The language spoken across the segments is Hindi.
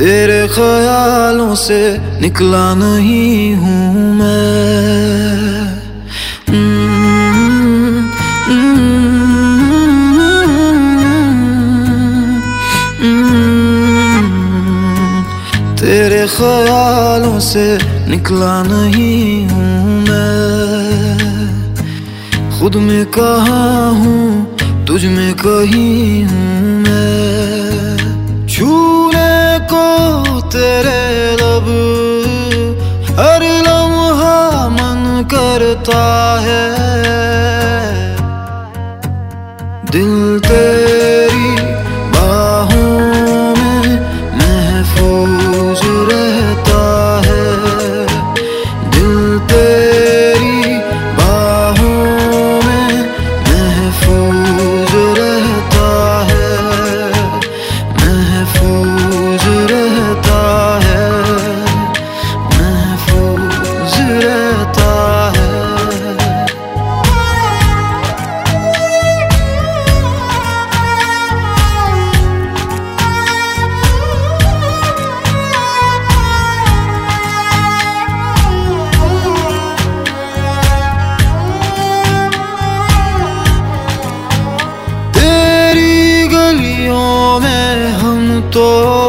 तेरे ख्यालों से निकला नहीं हूँ मैं। तेरे ख्यालों से निकला नहीं हूँ मैं। खुद में कहाँ हूँ, तुझ में कहीं हूँ मैं। छूने को तेरे लब हर लम्हा मन करता है। दिल तेरी बाहों में महफूज रहता है। दिल तेरी बाहों में महफूज रहता है। महफूज रहता है। महफूज रहता है। तो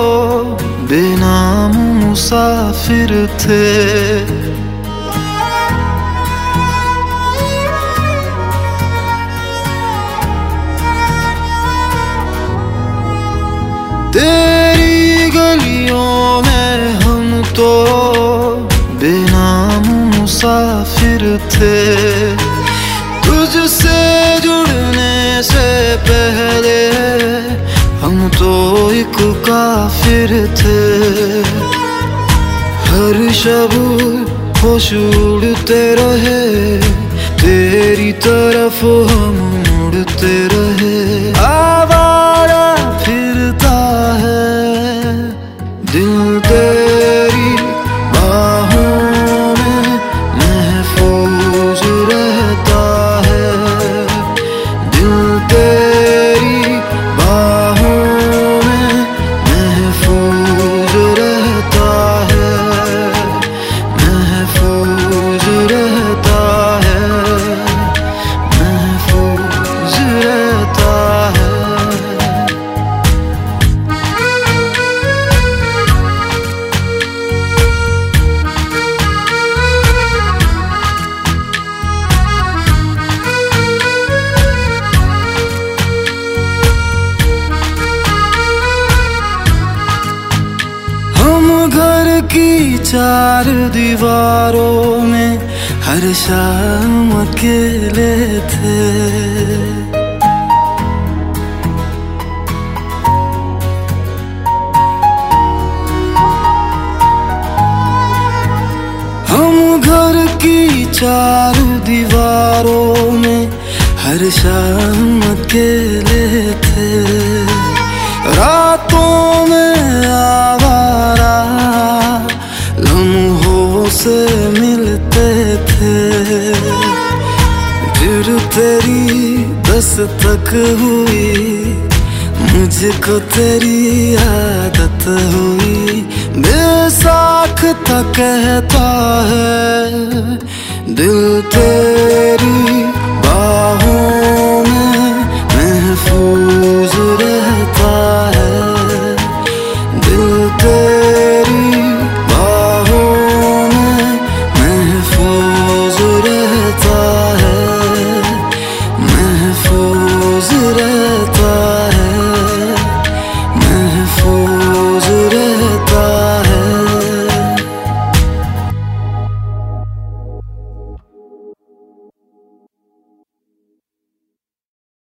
बेनाम मुसाफिर थे। तेरी गलियों में हम तो बेनाम मुसाफिर थे। तुझसे जुड़ने से पहले हम तो एक काफिर थे। हर शब होश उड़ते रहे, तेरी तरफ हम मुड़ते रहे। आवारा फिरता है दिल तेरी बाहों में महफूज रहता है। दिल तेरी बाहों में महफूज रहता है। महफूज रहता है। महफूज रहता है। घर की चार दीवारों में हर शाम अकेले थे। हम घर की चार दीवारों में हर शाम अकेले थे। रातों में आवारा लम्हों से मिलते थे। फिर तेरी दस्तक हुई, मुझको तेरी आदत हुई। बेसाख्ता कहता है दिल तेरी